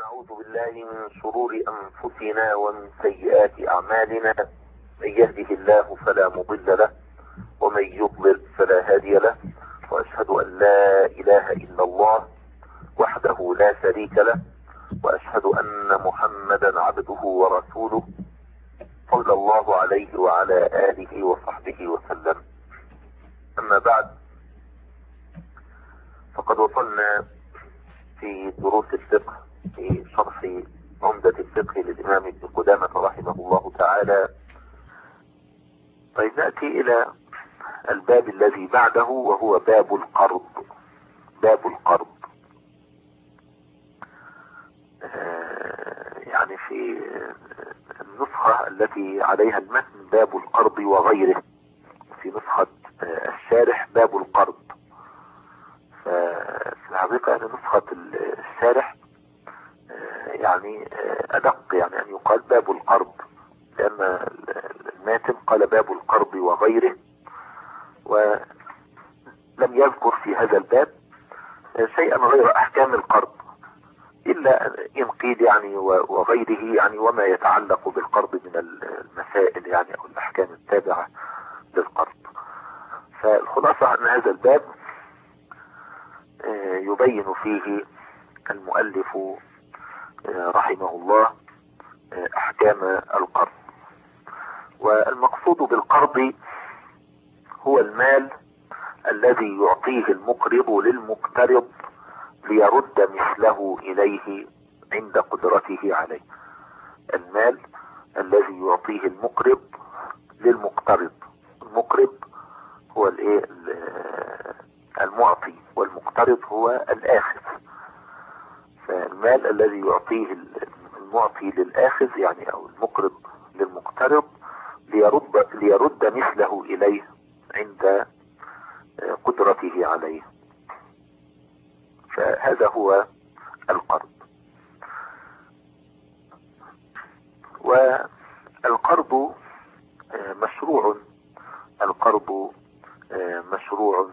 ونعوذ بالله من شرور أنفسنا ومن سيئات أعمالنا. من يهده الله فلا مضل له ومن يضلل فلا هادي له، وأشهد أن لا إله إلا الله وحده لا شريك له، وأشهد أن محمدا عبده ورسوله صلى الله عليه وعلى آله وصحبه وسلم. أما بعد، فقد وصلنا في دروس الفقه في شرح عمدة الفقه للإمام ابن قدامة رحمه الله تعالى. طيب، نأتي إلى الباب الذي بعده وهو باب القرض. باب القرض يعني في النسخة التي عليها المتن باب القرض وغيره، في نسخة الشارح باب القرض. ففي الحقيقة أن نسخة الشارح يعني أدق، يعني أن يقال باب القرض، لأن الماتن قال باب القرض وغيره، ولم يذكر في هذا الباب شيئا غير أحكام القرض، إلا إن قيل يعني وغيره، يعني وما يتعلق بالقرض من المسائل يعني أو الأحكام التابعة للقرض. فالخلاصة أن هذا الباب يبين فيه المؤلف رحمه الله أحكام القرض. والمقصود بالقرض هو المال الذي يعطيه المقرض للمقترض ليرد مثله إليه عند قدرته عليه. المال الذي يعطيه المقرض للمقترض، المقرض هو المعطي والمقترض هو الآخذ. فالمال الذي يعطيه المعطي للآخذ يعني أو المقرض للمقترض ليرد مثله إليه عند قدرته عليه، فهذا هو القرض. والقرض مشروع، القرض مشروع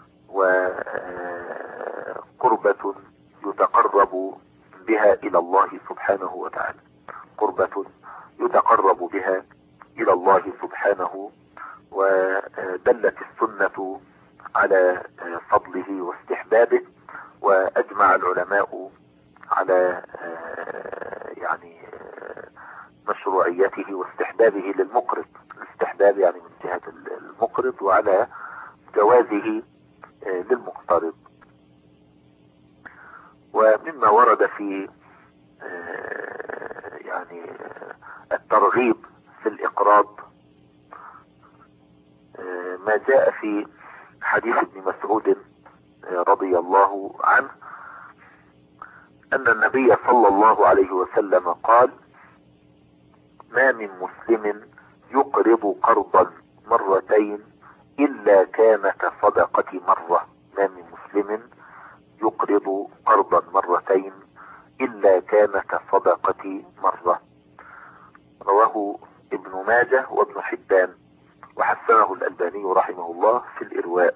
وقربة يتقرب بها إلى الله سبحانه وتعالى، قربة يتقرب بها إلى الله سبحانه. ودلت السنة على فضله واستحبابه، وأجمع العلماء على يعني مشروعيته واستحبابه للمقرض، الاستحباب يعني من جهة المقرض، وعلى جوازه للمقترض. ومما ورد في يعني الترغيب في الإقراض ما جاء في حديث ابن مسعود رضي الله عنه أن النبي صلى الله عليه وسلم قال: ما من مسلم يقرض قرضا مرتين إلا كان كصدقة مرة. ما من مسلم يقرض قرضا مرتين إلا كان كصدقة مرة. رواه ابن ماجه وابن حبان، وحسنه الألباني رحمه الله في الإرواء.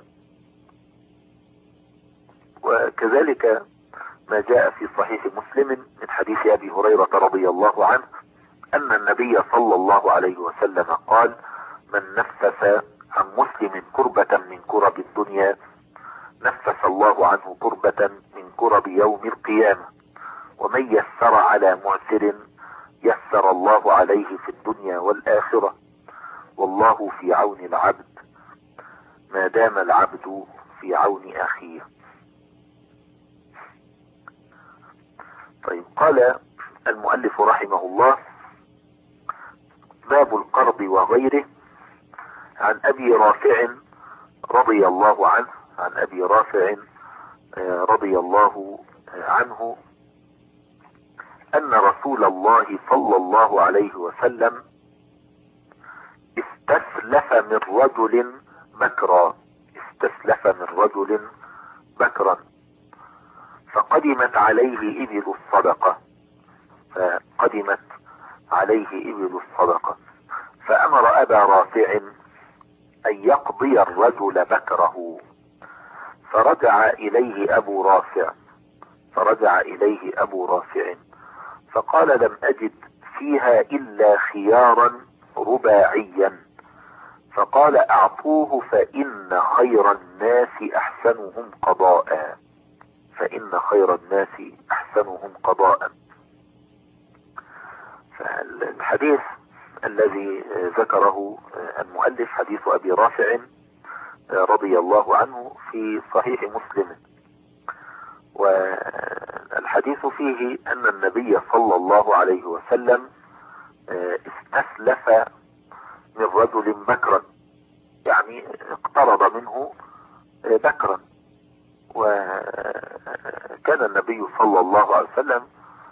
وكذلك ما جاء في صحيح مسلم من حديث أبي هريرة رضي الله عنه أن النبي صلى الله عليه وسلم قال: من نفس عن مسلم كربة من كرب الدنيا نفس الله عنه كربة من كرب يوم القيامة، ومن يسر على معسر يسر الله عليه في الدنيا والآخرة، والله في عون العبد ما دام العبد في عون أخيه. طيب، قال المؤلف رحمه الله: باب القرض وغيره. عن أبي رافع رضي الله عنه، عن أبي رافع رضي الله عنه أن رسول الله صلى الله عليه وسلم استسلف من رجل بكرا، استسلف من رجل بكرا، فقدمت عليه إبل الصدقة، فقدمت عليه إبل الصدقة، فأمر أبا رافع أن يقضي الرجل بكره، فرجع إليه أبو رافع فقال لم أجد فيها إلا خيارا رباعيا، فقال أعطوه فإن خير الناس أحسنهم قضاء، فإن خير الناس أحسنهم قضاء. فالحديث الذي ذكره المؤلف حديث أبي رافع رضي الله عنه في صحيح مسلم، والحديث فيه أن النبي صلى الله عليه وسلم استسلف من رجل بكرا، يعني اقترض منه بكرا. وكان النبي صلى الله عليه وسلم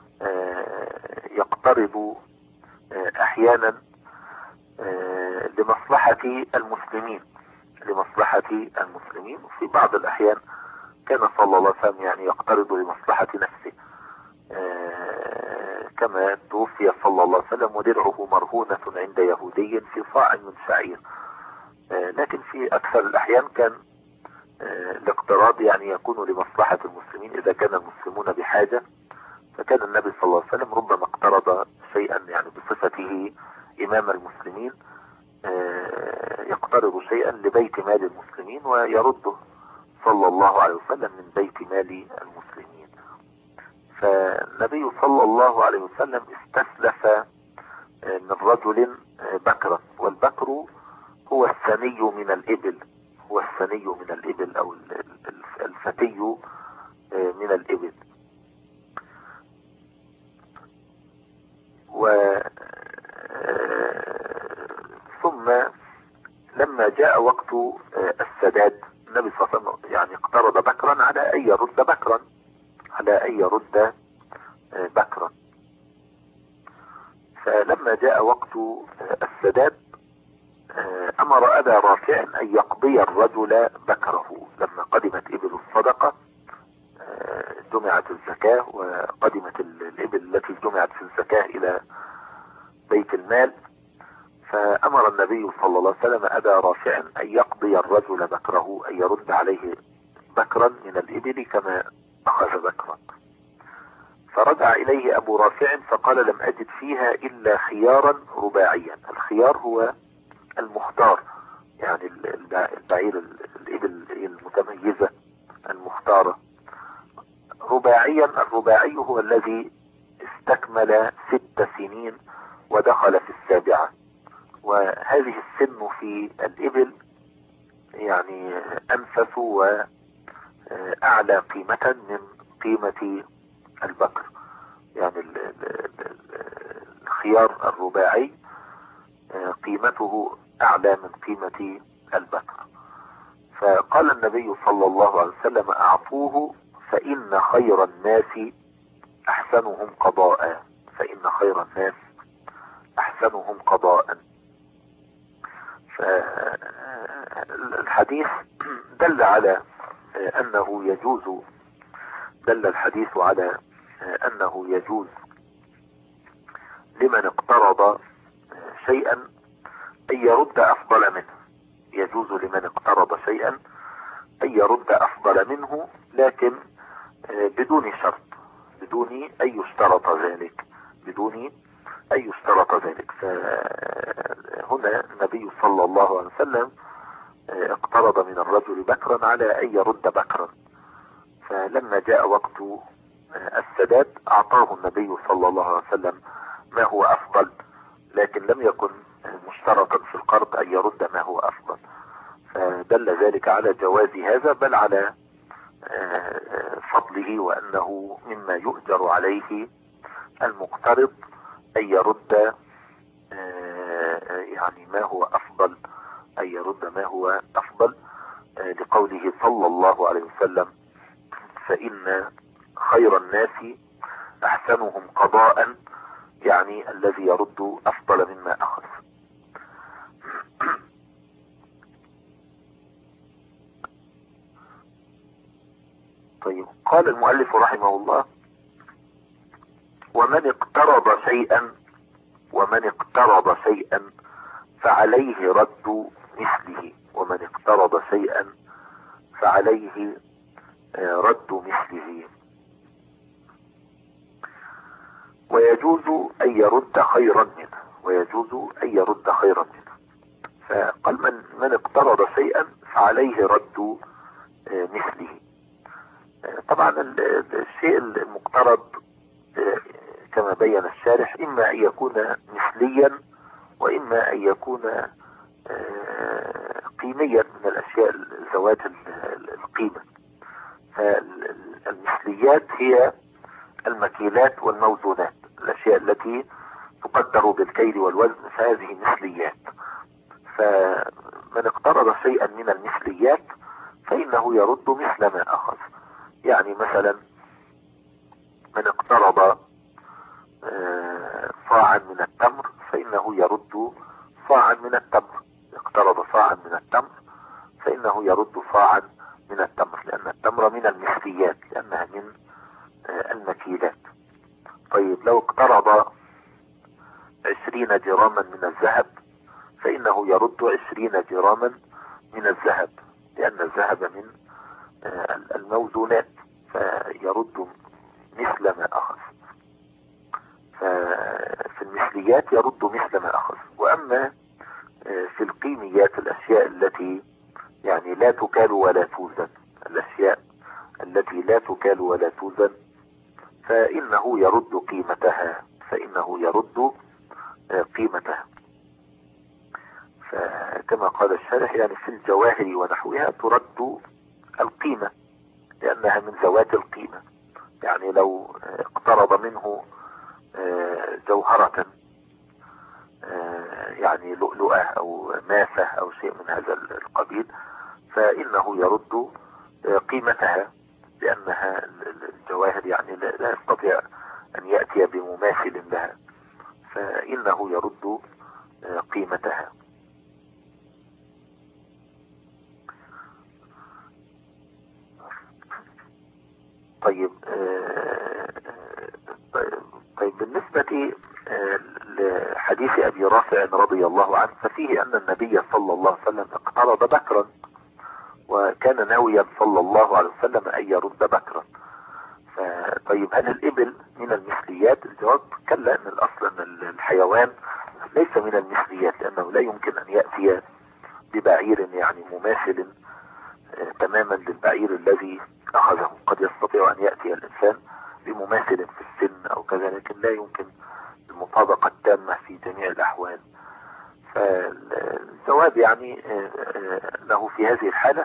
يقترض احيانا لمصلحة المسلمين، وفي بعض الاحيان كان صلى الله عليه وسلم يعني يقترض لمصلحة نفسه، كما توفي صلى الله عليه وسلم ودرعه مرهونة عند يهودي في صاع من شعير. لكن في اكثر الاحيان كان الاقتراض يعني يكون لمصلحة المسلمين اذا كان المسلمون بحاجة، فكان النبي صلى الله عليه وسلم ربما اقترض شيئا يعني بصفته امام المسلمين، يقترض شيئا لبيت مال المسلمين ويرده صلى الله عليه وسلم من بيت مال المسلمين. فالنبي صلى الله عليه وسلم استسلف من رجل بكرا، والبكر هو الثني من الإبل، أو الفتي من الإبل. ثم لما جاء وقت السداد النبي صلى الله عليه وسلم يعني اقترض بكرا على أن يرد بكرا. فلما جاء وقت السداد أمر أبا رافع أن يقضي الرجل بكره. لما قدمت إبل الصدقة جمعت الزكاة، وقدمت الإبل التي جمعت في الزكاة إلى بيت المال، فأمر النبي صلى الله عليه وسلم أبا رافع أن يقضي الرجل بكره، أن يرد عليه بكرا من الإبل كما أخذ بكرا. فرجع إليه أبو رافع فقال لم أجد فيها إلا خيارا رباعيا. الخيار هو المختار، يعني البعير، الإبل المتميزة المختارة. الرباعي هو الذي استكمل 6 سنين ودخل في 7، وهذه السن في الإبل يعني أنفس وأعلى قيمة من قيمة البكر. يعني الخيار الرباعي قيمته أعلى من قيمة البكر. فقال النبي صلى الله عليه وسلم أعطوه فإن خير الناس أحسنهم قضاء، فالحديث دل الحديث على أنه يجوز لمن اقترض شيئا أن يرد أفضل منه، لكن بدون شرط، بدون أن يشترط ذلك. فهنا النبي صلى الله عليه وسلم اقترض من الرجل بكرا على أن يرد بكرا، فلما جاء وقت السداد أعطاه النبي صلى الله عليه وسلم ما هو أفضل، لكن لم يكن مشترطا في القرض أن يرد ما هو أفضل. فدل ذلك على جواز هذا، بل على فضله، وأنه مما يؤجر عليه المقترض أن يرد يعني ما هو أفضل، لقوله صلى الله عليه وسلم فإن خير الناس أحسنهم قضاء، يعني الذي يرد أفضل مما أخذ. طيب، قال المؤلف رحمه الله: ومن اقترض شيئا فعليه رد مثله. ويجوز أن يرد خيرا منه، ويجوز أن يرد خيرا منه. فقال من اقترض شيئا فعليه رد مثله. طبعا الشيء المقترض كما بين الشارح إما أن يكون مثليا وإما أن يكون قيميا من الأشياء ذوات القيمة. فالمثليات هي المكيلات والموزونات، الأشياء التي تقدر بالكيل والوزن، فهذه مثليات. فمن اقترض شيئا من المثليات فإنه يرد مثل ما أخذ. يعني مثلا من اقترض صاعا من التمر فإنه يرد صاعا من التمر، اقترض صاعا من التمر فإنه يرد صاعا من التمر، لأن التمر من المثليات، لأنها من المكيلات. طيب لو اقترض 20 جراما من الذهب فإنه يرد 20 جراما من الذهب، لأن الذهب من الموزونات، فيرد مثل ما أخذ. ففي المثليات يرد مثل ما أخذ. وأما في القيميات، الأشياء التي يعني لا تكال ولا توزن، الأشياء التي لا تكال ولا توزن فإنه يرد قيمتها، فإنه يرد قيمتها. فكما قال الشارح يعني في الجواهر ونحوها ترد القيمة، لأنها من ذوات القيمة. يعني لو اقترض منه جوهرة، يعني لؤلؤة أو ماسة أو شيء من هذا القبيل، فإنه يرد قيمتها، لأنها الجواهر يعني لا يستطيع أن يأتي بمماثل لها، فإنه يرد قيمتها. طيب بالنسبة لحديث أبي رافع رضي الله عنه، ففيه أن النبي صلى الله عليه وسلم اقترض بكرا، وكان ناويا صلى الله عليه وسلم أن يرد بكرا. طيب هل الإبل من المثليات؟ الجواب كلا، أن الأصل أن الحيوان ليس من المثليات، لأنه لا يمكن أن يأتي ببعير يعني مماثل تماما للبعير الذي أخذه. قد يستطيع أن يأتي الإنسان بمماثل في السن أو كذا، لكن لا يمكن المطابقة التامة في جميع الأحوال. فالجواب يعني له في هذه الحالة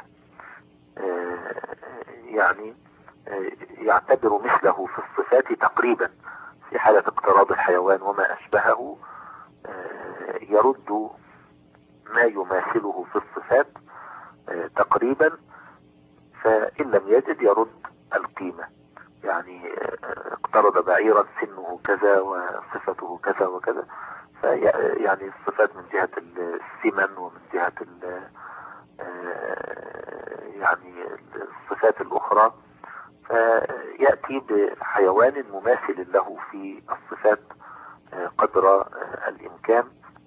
يعني يعتبر مثله في الصفات تقريبا، في حالة اقتراض الحيوان وما أشبهه يرد ما يماثله في الصفات تقريبا، فإن لم يجد يرد القيمة. يعني اقترض بعيرا سنه كذا وصفته كذا وكذا، يعني الصفات من جهة السمن ومن جهة يعني الصفات الأخرى، فيأتي بحيوان مماثل له في الصفات قدر الإمكان.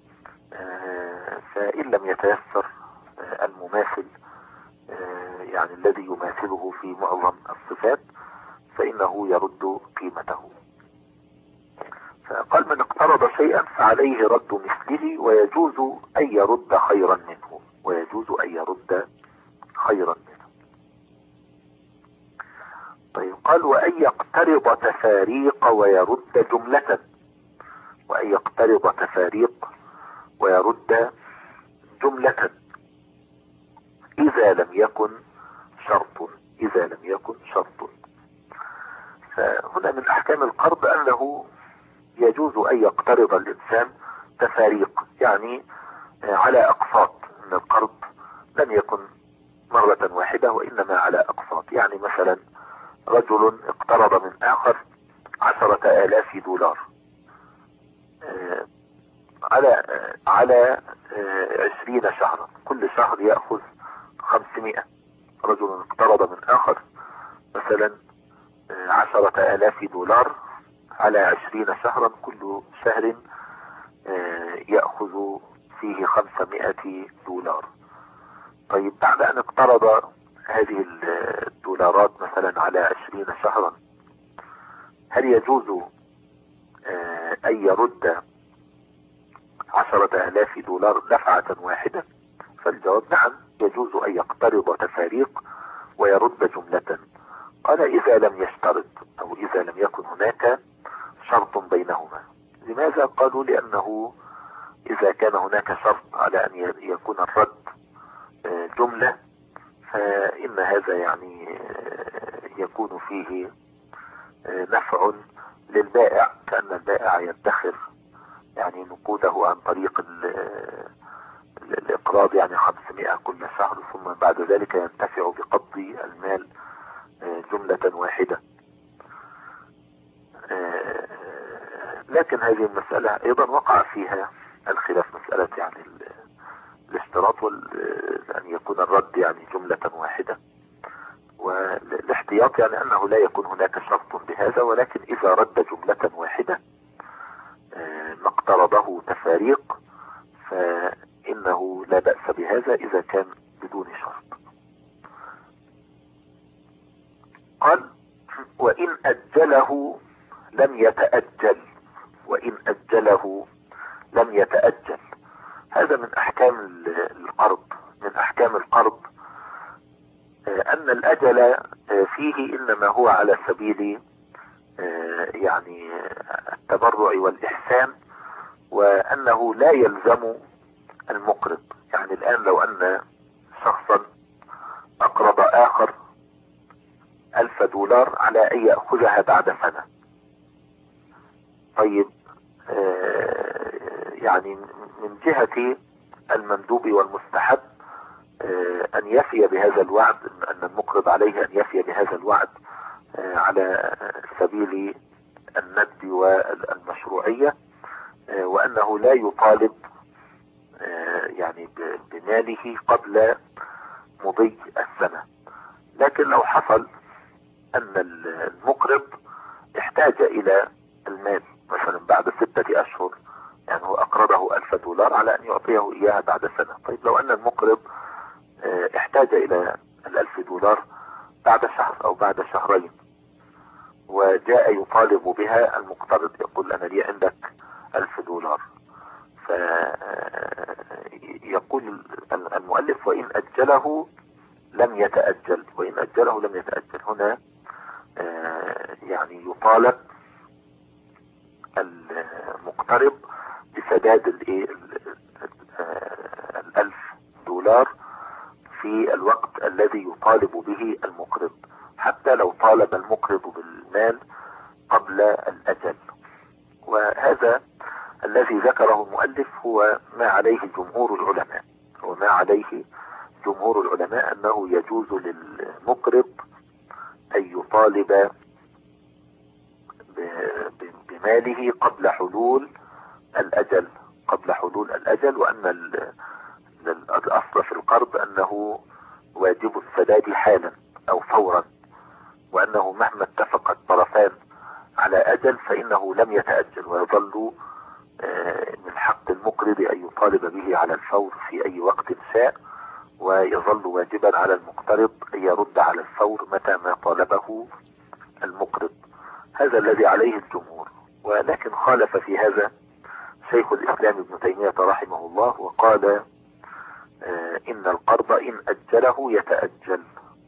فإن لم يتيسر المماثل يعني الذي يماثله في معظم الصفات فإنه يرد قيمته. فقال من اقترض شيئا فعليه رد مثله، ويجوز أن يرد خيرا منه، ويجوز أن يرد خيرا منه. طيب قال وأن يقترض تفاريق ويرد جملة، وأن يقترض تفاريق ويرد جملة إذا لم يكن شرط، إذا لم يكن شرط. فهنا من أحكام القرض أنه يجوز أن يقترض الإنسان تفاريق، يعني على أقساط، أن القرض لم يكن مرة واحدة وإنما على أقساط. يعني مثلا رجل اقترض من آخر 10,000 دولار على 20 شهرا، كل شهر يأخذ 500. رجل اقترض من آخر مثلا 10,000 دولار على 20 شهرا، كل شهر يأخذ فيه 500 دولار. طيب بعد أن اقترض هذه الدولارات مثلا على 20 شهرا، هل يجوز أن يرد 10,000 دولار دفعة واحدة؟ فالجواب نعم، يجوز أن يقترض تفاريق ويرد جملة. قال إذا لم يشترط أو إذا لم يكن هناك شرط بينهما. لماذا؟ قالوا لأنه إذا كان هناك شرط على أن يكون الرد جملة فإن هذا يعني يكون فيه نفع للبائع، كأن البائع يدخر يعني نقوده عن طريق الإقراض، يعني 500 كل شهر، ثم بعد ذلك ينتفع بقبض المال جملة واحدة. لكن هذه المسألة أيضا وقع فيها الخلاف، مسألة يعني الاشتراط أن يكون الرد يعني جملة واحدة، والاحتياط يعني أنه لا يكون هناك شرط بهذا، ولكن إذا رد جملة واحدة ما اقترضه تفاريق فإنه لا بأس بهذا إذا كان بدون شرط. قال وإن أجله لم يتأجل، وإن أجله لم يتأجل. هذا من أحكام القرض، من أحكام القرض أن الأجل فيه إنما هو على سبيل يعني التبرع والإحسان، وأنه لا يلزم المقرض. يعني الآن لو أن شخصا أقرض آخر 1000 دولار على أن يأخذها بعد سنة، طيب يعني من جهة المندوب والمستحب أن يفي بهذا الوعد، أن المقرض عليه أن يفي بهذا الوعد على سبيل الند والمشروعية، وأنه لا يطالب يعني بماله قبل مضي السنة. لكن لو حصل أن المقرض احتاج إلى المال مثلا بعد 6 أشهر، يعني هو أقرضه 1000 دولار على أن يعطيه إياها بعد سنة، طيب لو أن المقرض احتاج إلى 1000 دولار بعد شهر أو بعد شهرين، وجاء يطالب بها المقترض، يقول أنا لي عندك 1000 دولار، فيقول المؤلف وإن أجله لم يتأجل، وإن أجله لم يتأجل. هنا يعني يطالب المقترض بسداد 1000 دولار في الوقت الذي يطالب به المقرض، حتى لو طالب المقرض بالمال قبل الأجل. وهذا الذي ذكره المؤلف هو ما عليه جمهور العلماء، هو ما عليه جمهور العلماء أنه يجوز للمقرض أن يطالب بماله قبل حلول الأجل، قبل حلول الأجل، وأن الأصل في القرض أنه واجب السداد حالا أو فورا، وأنه مهما اتفق الطرفان على أجل فإنه لم يتأجل، ويظل من حق المقرض أن يطالب به على الفور في أي وقت شاء، ويظل واجبا على المقترض أن يرد على الفور متى ما طالبه المقرض. هذا الذي عليه الجمهور. ولكن خالف في هذا شيخ الإسلام ابن تيمية رحمه الله، وقال إن القرض إن أجله يتأجل،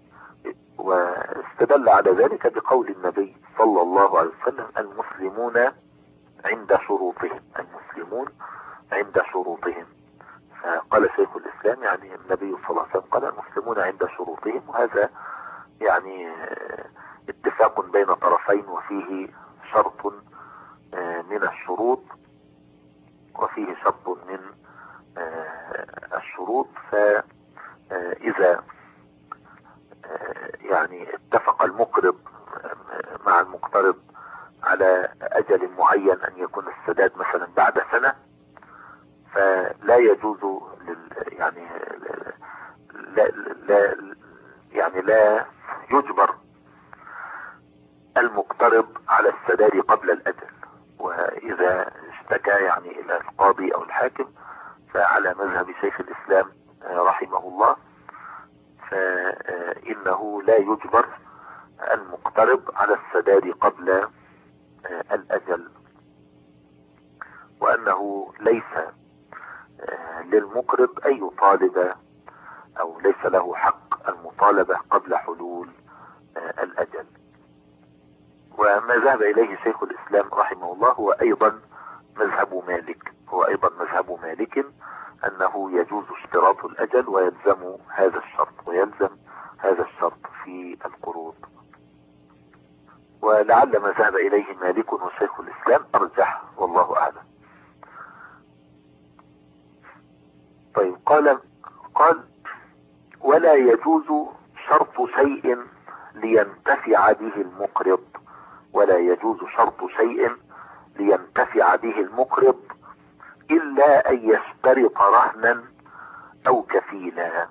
واستدل على ذلك بقول النبي صلى الله عليه وسلم المسلمون عند شروطهم، المسلمون عند شروطهم. فقال شيخ الإسلام يعني النبي صلى الله عليه وسلم قال المسلمون عند شروطهم، وهذا يعني اتفاق بين طرفين وفيه شرط من الشروط، وفيه شرط من الشروط. فإذا يعني اتفق المقرض مع المقترض على أجل معين أن يكون السداد مثلا بعد سنة، فلا يجوز يعني لا يجبر المقترض على السداد قبل الأجل. وإذا اشتكى يعني إلى القاضي أو الحاكم فعلى مذهب شيخ الإسلام رحمه الله فإنه لا يجبر المقترض على السداد قبل الأجل. وأنه ليس للمقرض أن يطالب أو ليس له حق المطالبة قبل حلول الأجل. وما ذهب إليه شيخ الإسلام رحمه الله هو أيضا مذهب مالك أنه يجوز اشتراط الأجل ويلزم هذا الشرط في القروض. ولعل ما ذهب إليه مالك وشيخ الإسلام أرجح، والله أعلم. طيب، قال ولا يجوز شرط شيء لينتفع به المقرض، إلا أن يشترط رهنا أو كفيلا.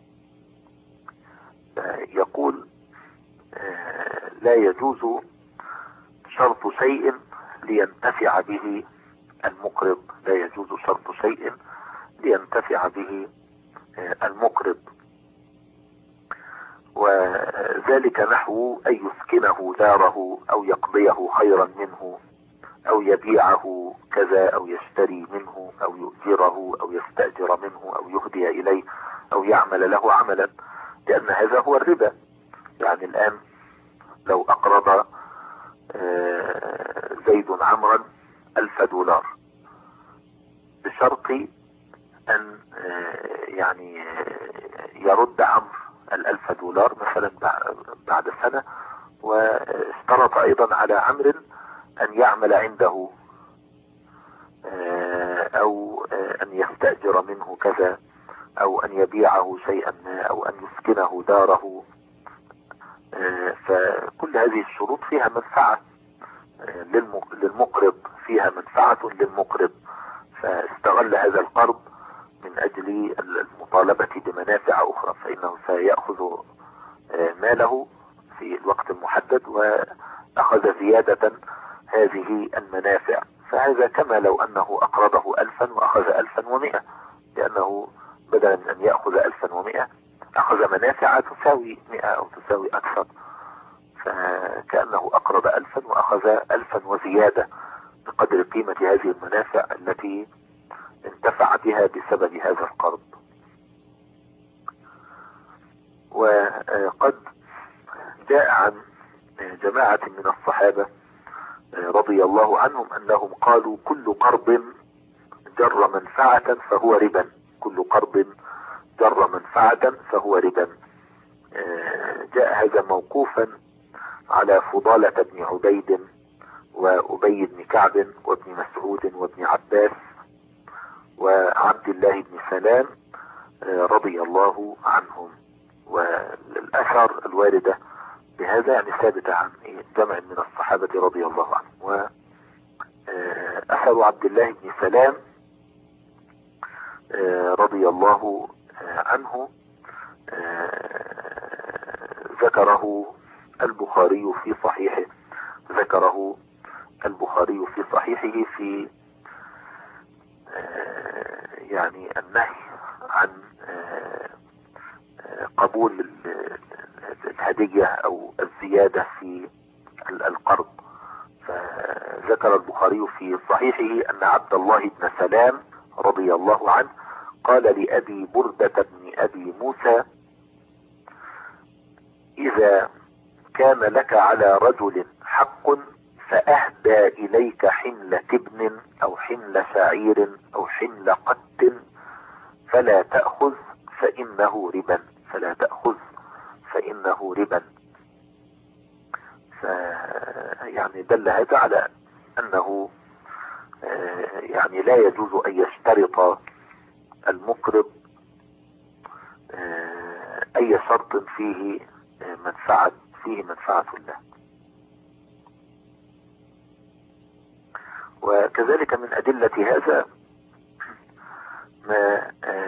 يقول لا يجوز شرط شيء لينتفع به المقرض، وذلك نحو أن يسكنه داره أو يقضيه خيرا منه أو يبيعه كذا أو يشتري منه أو يؤجره أو يستأجر منه أو يهدي إليه أو يعمل له عملا، لأن هذا هو الربا. يعني الآن لو أقرض زيد عمرا $1000 بشرط أن يعني يرد عمرو $1000 مثلا بعد سنة، واشترط أيضا على عمرو أن يعمل عنده أو أن يستأجر منه كذا أو أن يبيعه شيئا ما أو أن يسكنه داره. فكل هذه الشروط فيها منفعة للمقرض، فاستغل هذا القرض من أجل المطالبة بمنافع أخرى، فإنه سيأخذ ماله في الوقت المحدد وأخذ زيادة هذه المنافع. فهذا كما لو أنه أقرضه 1000 وأخذ 1100، لأنه بدلا من أن يأخذ 1100 أخذ منافع تساوي 100 أو تساوي أكثر، فكأنه أقرض 1000 وأخذ 1000 وزيادة بقدر قيمة هذه المنافع التي انتفع بها بسبب هذا القرض. وقد جاء عن جماعة من الصحابة رضي الله عنهم أنهم قالوا كل قرض جر منفعة فهو ربا. جاء هذا موقوفا على فضالة بن عبيد وأبي بن كعب وابن مسعود وابن عباس وعبد الله بن سلام رضي الله عنهم. والأثر الواردة بهذا يعني ثابتة عن جمع من الصحابة رضي الله عنهم. وأثر عبد الله بن سلام رضي الله عنه ذكره البخاري في صحيحه في يعني النهي عن قبول الهدية أو الزيادة في القرض. فذكر البخاري في صحيحه أن عبد الله بن سلام رضي الله عنه قال لأبي بردة بن أبي موسى: إذا كان لك على رجل حق فأهدى إليك حمل تبن أو حمل شعير أو حمل قد فلا تأخذ فإنه ربا. يعني دل هذا على أنه يعني لا يجوز أن يشترط المقرض أي شرط فيه منفعة له. وكذلك من أدلة هذا ما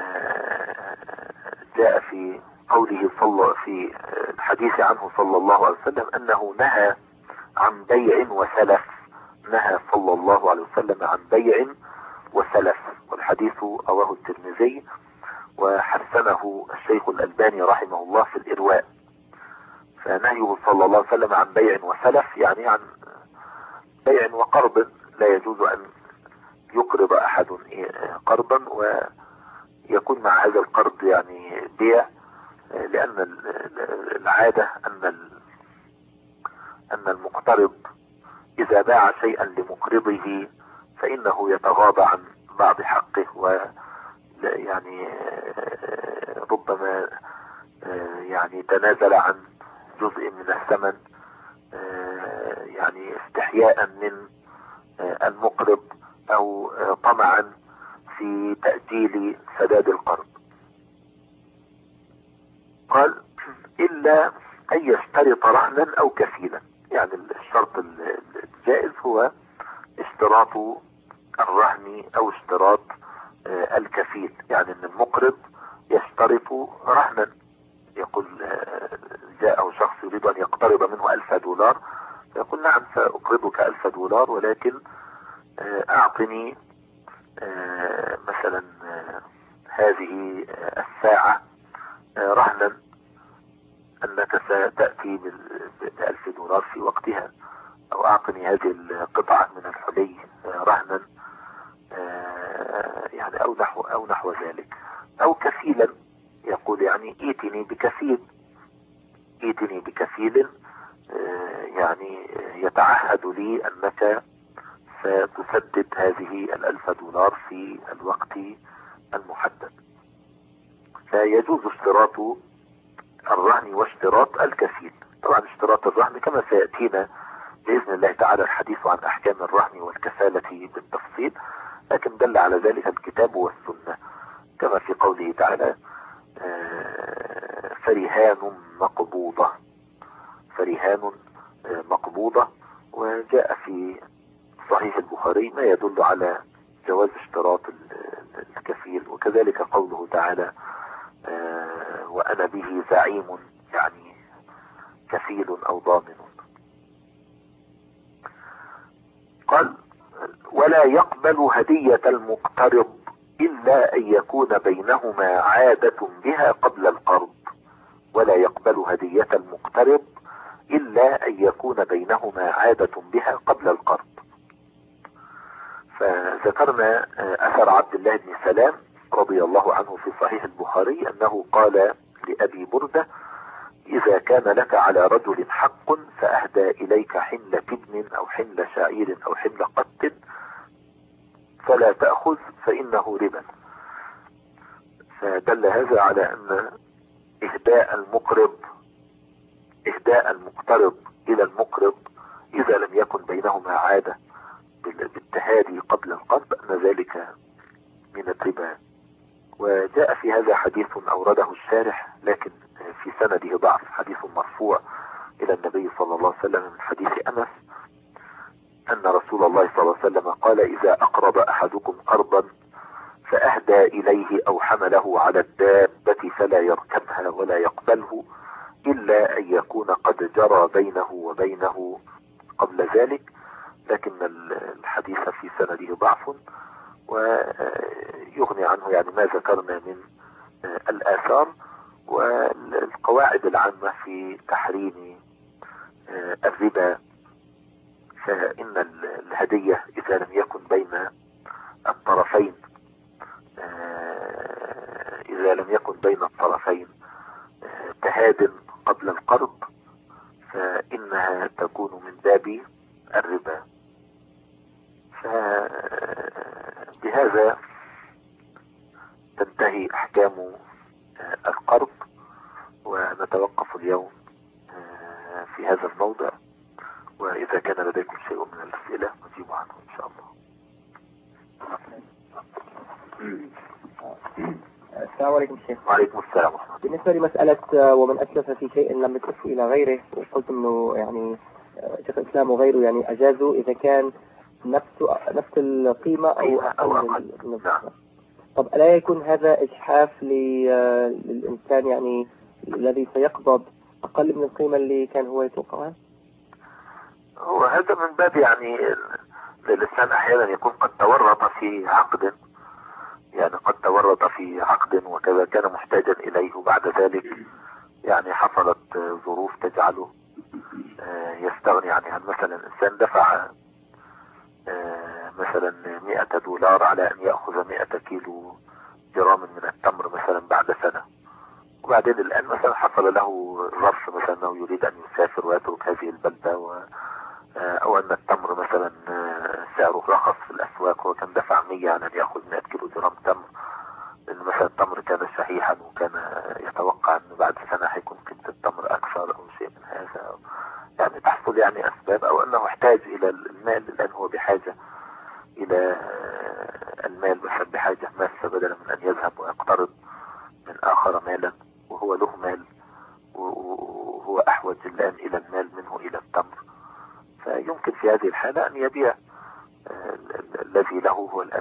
جاء في قوله في الحديث عنه صلى الله عليه وسلم أنه نهى عن بيع وسلف. صلى الله عليه وسلم عن بيع وسلف، والحديث رواه الترمذي وحسنه الشيخ الألباني رحمه الله في الإرواء. فنهيه صلى الله عليه وسلم عن بيع وسلف يعني عن بيع وقرض لا يجوز أن يقرض أحد قرضا ويكون مع هذا القرض يعني بيع، لأن العادة أن المقترض إذا باع شيئا لمقرضه فإنه يتغاضى عن بعض حقه، ويعني ربما يعني تنازل عن جزء من الثمن يعني استحياء من المقرض أو طمعا في تأجيل سداد القرض. قال إلا أن يشترط رهنا أو كفيلا. يعني الشرط الجائز هو اشتراط الرهن أو اشتراط الكفيل، يعني أن المقرض يشترط رهنا، يقول جاءه شخص يريد أن يقترض منه $1000، فيقول نعم سأقرضك $1000 ولكن أعطني مثلا هذه الساعة رهنا أنك ستأتي $1000 في وقتها، أو أعطني هذه القطعة من الحلي رهنا، يعني أو نحو ذلك. أو كفيلا، يقول يعني ائتني بكفيل يعني يتعهد لي أنك ستسدد هذه $1000 في الوقت المحدد. فيجوز اشتراط الرهن واشتراط الكفيل. طبعا اشتراط الرهن كما سيأتينا بإذن الله تعالى الحديث عن أحكام الرهن والكفالة بالتفصيل، لكن دل على ذلك الكتاب والسنة، كما في قوله تعالى فرهان مقبوضة. وجاء في صحيح البخاري ما يدل على جواز اشتراط الكفيل، وكذلك قوله تعالى وأنا به زعيم، يعني كفيل أو ضامن. قال ولا يقبل هدية المقترض إلا أن يكون بينهما عادة بها قبل القرض. ولا يقبل هدية المقترض إلا أن يكون بينهما عادة بها قبل القرض. فذكرنا أثر عبد الله بن سلام رضي الله عنه في صحيح البخاري أنه قال لأبي بردة إذا كان لك على رجل حق فأهدى إليك حمل تبن أو حمل شعير أو حمل قط فلا تأخذ فإنه ربا. فدل هذا على أن إهداء المقترض إلى المقرض إذا لم يكن بينهما عادة بالتهادي قبل القرض أن ذلك من الربا. وجاء في هذا حديث أورده الشارح لكن في سنده ضعف، حديث مرفوع إلى النبي صلى الله عليه وسلم من حديث أنس أن رسول الله صلى الله عليه وسلم قال إذا أقرض أحدكم قرضا فأهدى إليه أو حمله على الدابة فلا يركبها ولا يقبله إلا أن يكون قد جرى بينه وبينه قبل ذلك، لكن الحديث في سنده ضعف ويغني عنه يعني ما ذكرنا من الآثار والقواعد العامة في تحريم الربا. فإن الهدية إذا لم يكن بين الطرفين تهاد قبل القرض فإنها تكون من باب الربا. فبهذا تنتهي أحكام القرض، ونتوقف اليوم في هذا الموضع، وإذا كان لديكم شيء من الأسئلة نجيب عنه إن شاء الله. السلام عليكم شيخ. وعليكم السلام ورحمة الله. بالنسبة لمسألة ومن أسلف في شيء لم يكف إلى غيره، قلت إنه يعني شيخ الإسلام وغيره يعني أجازوا إذا كان نفس القيمة أو أقل. نعم. طب ألا يكون هذا إجحاف للإنسان يعني الذي سيقبض أقل من القيمة اللي كان هو يتوقعها؟ هو هذا من باب يعني الإنسان أحيانا يكون قد تورط في عقد، يعني قد تورط في عقد وكذا كان محتاجا إليه، وبعد ذلك يعني حصلت ظروف تجعله يستغني عنها. مثلا الإنسان دفع مثلا 100 دولار على ان يأخذ 100 كيلو جرام من التمر مثلا بعد سنة، وبعدين الان مثلا حصل له ظرف مثلا انه يريد ان يسافر ويترك هذه البلدة او ان التمر مثلا سعره رخص في الاسواق، وكان دفع 100 على ان يأخذ 100 كيلو جرام تمر، لان مثلا التمر كان شحيحا وكان يتوقع ان بعد سنة هيكون قيمة التمر اكثر او شيء من هذا، يعني تحصل يعني اسباب، او انه احتاج الى المال الان هو بحاجة الى المال، مثلا بحاجة ماسة بدلا من ان يذهب ويقترض من اخر مالا وهو له مال وهو احوج الان الى المال منه الى التمر. فيمكن في هذه الحالة ان يبيع الذي له، هو الان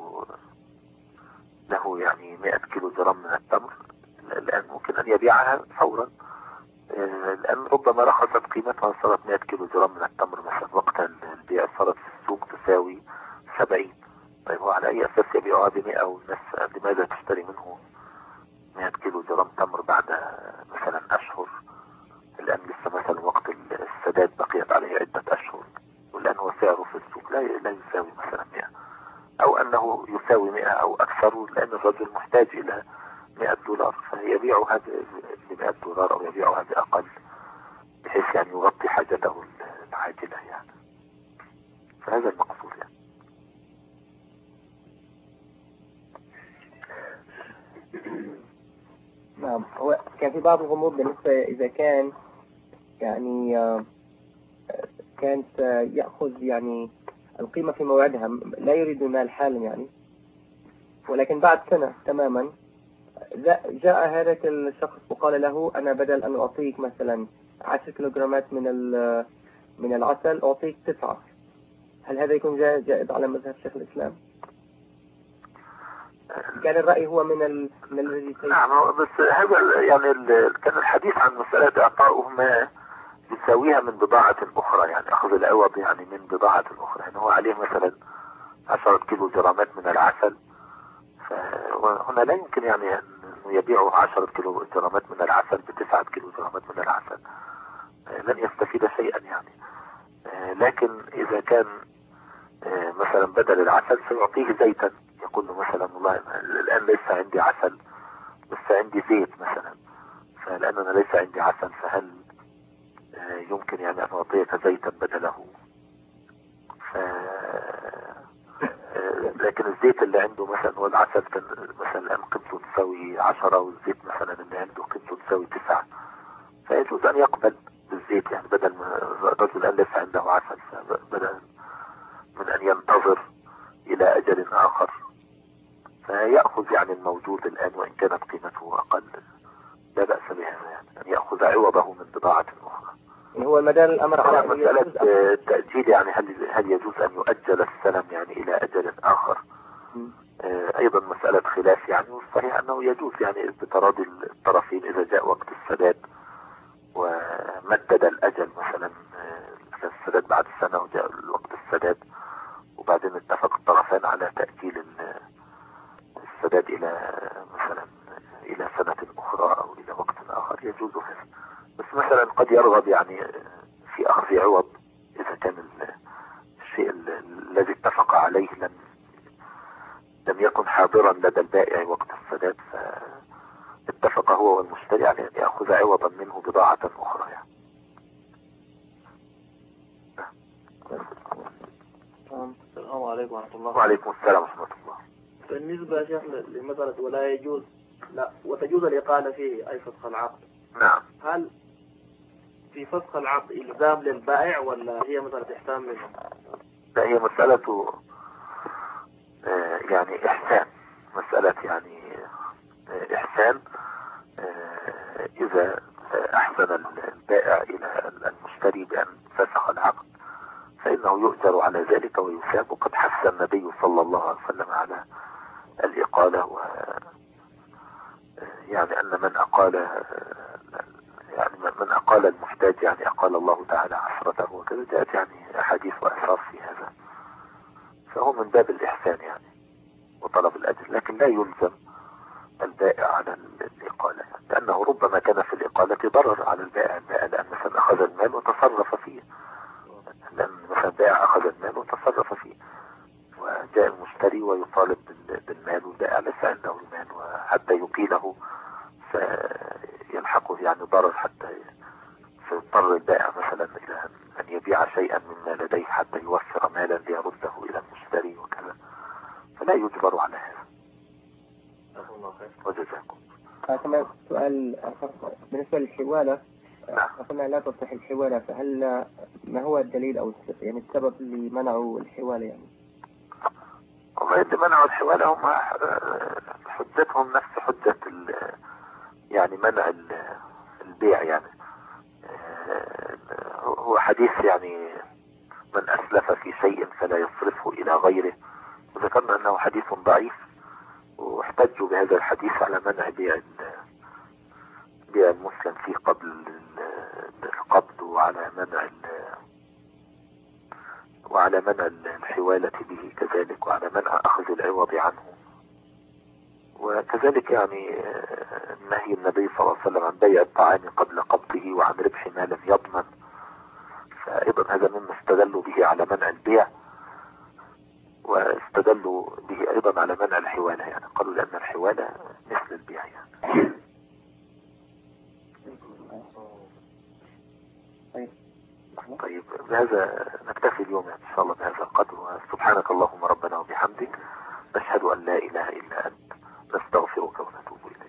له يعني 100 كيلو جرام من التمر، الان ممكن ان يبيعها فورا، لان ربما رخصت قيمتها، صارت 100 كيلو جرام من التمر مثلا وقت البيع صارت في السوق تساوي 70. طيب هو على اي اساس يبيعها ب100؟ والناس لماذا تشتري منه 100 كيلو جرام تمر بعد مثلا اشهر؟ الان لسه مثلا وقت السداد بقيت عليه عدة اشهر، والان هو سعره في السوق لا يساوي مثلا 100، او انه يساوي 100 او اكثر، لان الرجل محتاج الى 100 دولار فيبيع هذا ب 100 دولار او يبيع هذا اقل، بحيث يعني يغطي حاجته العاجلة يعني. فهذا المقصود يعني. نعم. هو كان في بعض الغموض بالنسبة إذا كان يعني كانت يأخذ يعني القيمة في موعدها، لا يريد المال حالا يعني، ولكن بعد سنة تماما جاء هذا الشخص وقال له أنا بدل أن أعطيك مثلا 10 كيلوغرامات من العسل أعطيك 9. هل هذا يكون جائز على مذهب شيخ الإسلام؟ كان الرأي هو من الذي نعم، بس هذا يعني كان الحديث عن مسألة إعطاؤه ما يساويها من بضاعة أخرى، يعني أخذ العوض يعني من بضاعة أخرى، يعني هو عليه مثلا 10 كيلو جرامات من العسل، فهنا لا يمكن يعني أن يبيعه 10 كيلو جرامات من العسل ب9 كيلو جرامات من العسل، لن يستفيد شيئا يعني. لكن إذا كان مثلا بدل العسل سيعطيه زيتا، يقول له مثلا والله الآن ليس عندي عسل بس عندي زيت مثلا، فلأن أنا ليس عندي عسل فهل يمكن يعني أن أعطيك زيتا بدله؟ لكن الزيت اللي عنده مثلا والعسل كان مثلا الآن قيمته تساوي 10، والزيت مثلا اللي عنده قيمته تساوي 9، فيجوز أن يقبل بالزيت، يعني بدل ما الرجل الآن ليس عنده عسل، بدل من أن ينتظر إلى أجل آخر فيأخذ يعني الموجود الآن وإن كانت قيمته أقل، لا بأس بهذا، يعني أن يأخذ عوضه من بضاعة أخرى. هو مدار الأمر على مسألة التأجيل، يعني هل يجوز أن يؤجل السلم يعني إلى أجل آخر؟ أيضا مسألة خلاف يعني، والصحيح أنه يجوز يعني بتراضي الطرفين إذا جاء وقت السداد ومدد الأجل، مثلا السداد بعد سنة وجاء وقت السداد وبعدين اتفق الطرفان على تأجيل السداد إلى مثلا إلى سنة أخرى أو إلى وقت آخر، يجوز هذا. بس مثلا قد يرغب يعني في أخذ عوض إذا كان الشيء الذي اتفق عليه لم يكن حاضرا لدى البائع وقت السداد، فاتفق هو والمشتري على أن يأخذ عوضا منه بضاعة أخرى يعني. السلام عليكم ورحمة الله. وعليكم السلام ورحمة الله. بالنسبة يا شيخ لمسألة ولا يجوز وتجوز الإقالة فيه أي فسخ العقد، نعم. هل في فسخ العقد إلزام للبائع ولا هي مسألة إحسان منه؟ لا، هي مسألة يعني إحسان، مسألة يعني إحسان. إذا أحسن البائع إلى المشتري بأن فسخ العقد فإنه يؤجر على ذلك ويثاب، وقد حث النبي صلى الله عليه وسلم على الإقالة، يعني أن من أقال المحتاج يعني أقال الله تعالى عشرته، وكذا جاءت يعني أحاديث وأثار في هذا، فهو من باب الإحسان يعني وطلب الأجر، لكن لا يلزم البائع على الإقالة، لأنه ربما كان في الإقالة ضرر على البائع، لأن مثلا أخذ المال وتصرف فيه، لأن مثلا البائع أخذ المال وتصرف فيه، ويطالب بالمال، والبائع ليس عنده المال، وحتى يقيله فيلحقه يعني ضرر، حتى فيضطر البائع مثلا إلى أن يبيع شيئا مما لديه حتى يوفر مالا ليرده إلى المشتري وكذا، فلا يجبر على هذا. وجزاكم. كمان سؤال آخر بالنسبة للحوالة. قلنا لا تصح الحوالة، فهل ما هو الدليل أو يعني السبب اللي منعوا الحوالة يعني؟ والله اللي منعوا الحوالة هم حجتهم نفس حجة يعني منع البيع يعني. هو حديث يعني من أسلف في شيء فلا يصرفه إلى غيره، وذكرنا أنه حديث ضعيف، واحتجوا بهذا الحديث على منع بيع المسلم فيه قبل القبض، وعلى منع الحوالة به كذلك، وعلى منع أخذ العوض عنه، وكذلك يعني نهي النبي صلى الله عليه وسلم عن بيع الطعام قبل قبضه، وعن ربح ما لم يضمن، فأيضا هذا مما استدلوا به على منع البيع، واستدلوا به أيضا على منع الحوالة، يعني قالوا لأن الحوالة مثل البيع يعني. طيب بهذا نكتفي اليوم إن شاء الله بهذا القدر، سبحانك اللهم ربنا وبحمدك، نشهد أن لا إله إلا أنت، نستغفرك ونتوب إليك.